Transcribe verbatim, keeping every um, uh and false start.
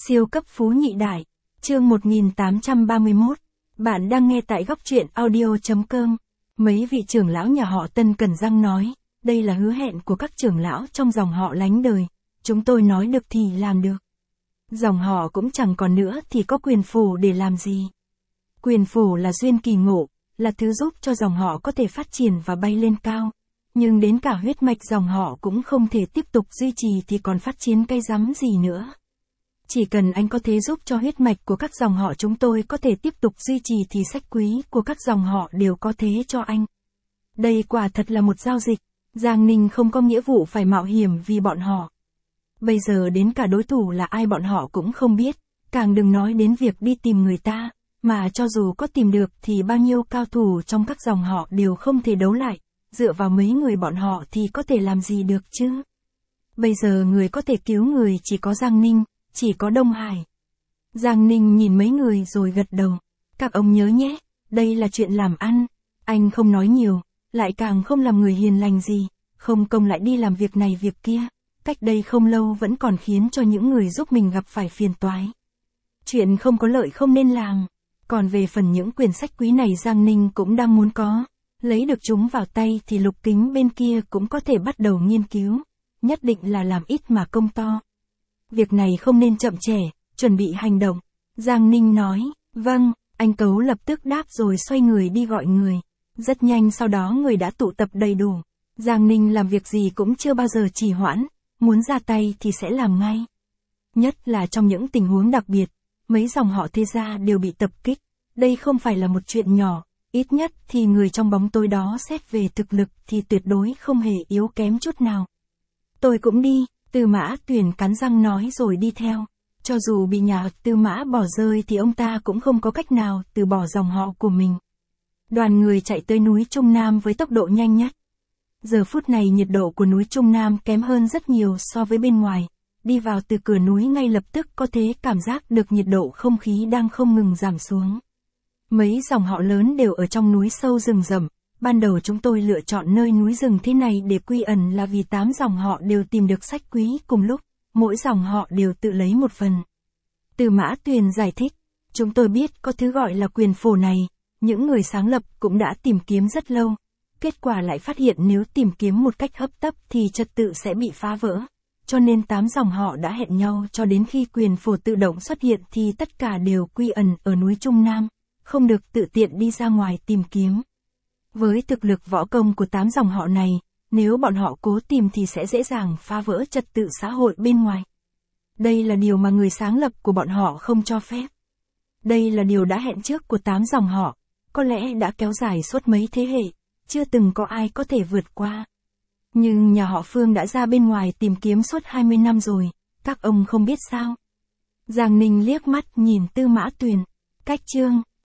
Siêu cấp phú nhị đại. Chương một nghìn tám trăm ba mươi mốt. Bạn đang nghe tại góc truyện audio.com. Mấy vị trưởng lão nhà họ Tân Cần Răng nói, đây là hứa hẹn của các trưởng lão trong dòng họ lánh đời. Chúng tôi nói được thì làm được. Dòng họ cũng chẳng còn nữa thì có quyền phổ để làm gì. Quyền phổ là duyên kỳ ngộ, là thứ giúp cho dòng họ có thể phát triển và bay lên cao. Nhưng đến cả huyết mạch dòng họ cũng không thể tiếp tục duy trì thì còn phát triển cây rắm gì nữa. Chỉ cần anh có thể giúp cho huyết mạch của các dòng họ chúng tôi có thể tiếp tục duy trì thì sách quý của các dòng họ đều có thế cho anh. Đây quả thật là một giao dịch, Giang Ninh không có nghĩa vụ phải mạo hiểm vì bọn họ. Bây giờ đến cả đối thủ là ai bọn họ cũng không biết, càng đừng nói đến việc đi tìm người ta, mà cho dù có tìm được thì bao nhiêu cao thủ trong các dòng họ đều không thể đấu lại, dựa vào mấy người bọn họ thì có thể làm gì được chứ. Bây giờ người có thể cứu người chỉ có Giang Ninh, chỉ có Đông Hải. Giang Ninh nhìn mấy người rồi gật đầu. Các ông nhớ nhé, đây là chuyện làm ăn. Anh không nói nhiều, lại càng không làm người hiền lành gì, không công lại đi làm việc này việc kia. Cách đây không lâu vẫn còn khiến cho những người giúp mình gặp phải phiền toái. Chuyện không có lợi không nên làm. Còn về phần những quyển sách quý này Giang Ninh cũng đang muốn có. Lấy được chúng vào tay thì Lục Kính bên kia cũng có thể bắt đầu nghiên cứu. Nhất định là làm ít mà công to. Việc này không nên chậm trễ, chuẩn bị hành động. Giang Ninh nói, vâng, anh Cấu lập tức đáp rồi xoay người đi gọi người. Rất nhanh sau đó người đã tụ tập đầy đủ. Giang Ninh làm việc gì cũng chưa bao giờ trì hoãn, muốn ra tay thì sẽ làm ngay. Nhất là trong những tình huống đặc biệt, mấy dòng họ Thế Gia đều bị tập kích. Đây không phải là một chuyện nhỏ, ít nhất thì người trong bóng tối đó xét về thực lực thì tuyệt đối không hề yếu kém chút nào. Tôi cũng đi. Tư Mã Tuyển cắn răng nói rồi đi theo. Cho dù bị nhà Tư Mã bỏ rơi thì ông ta cũng không có cách nào từ bỏ dòng họ của mình. Đoàn người chạy tới núi Trung Nam với tốc độ nhanh nhất. Giờ phút này nhiệt độ của núi Trung Nam kém hơn rất nhiều so với bên ngoài. Đi vào từ cửa núi ngay lập tức có thể cảm giác được nhiệt độ không khí đang không ngừng giảm xuống. Mấy dòng họ lớn đều ở trong núi sâu rừng rậm. Ban đầu chúng tôi lựa chọn nơi núi rừng thế này để quy ẩn là vì tám dòng họ đều tìm được sách quý cùng lúc, mỗi dòng họ đều tự lấy một phần. Tư Mã Tuyền giải thích, chúng tôi biết có thứ gọi là quyền phổ này, những người sáng lập cũng đã tìm kiếm rất lâu, kết quả lại phát hiện nếu tìm kiếm một cách hấp tấp thì trật tự sẽ bị phá vỡ, cho nên tám dòng họ đã hẹn nhau cho đến khi quyền phổ tự động xuất hiện thì tất cả đều quy ẩn ở núi Trung Nam, không được tự tiện đi ra ngoài tìm kiếm. Với thực lực võ công của tám dòng họ này, nếu bọn họ cố tìm thì sẽ dễ dàng phá vỡ trật tự xã hội bên ngoài. Đây là điều mà người sáng lập của bọn họ không cho phép. Đây là điều đã hẹn trước của tám dòng họ, có lẽ đã kéo dài suốt mấy thế hệ, chưa từng có ai có thể vượt qua. Nhưng nhà họ Phương đã ra bên ngoài tìm kiếm suốt hai mươi năm rồi, các ông không biết sao. Giang Ninh liếc mắt nhìn Tư Mã Tuyền, cách chương.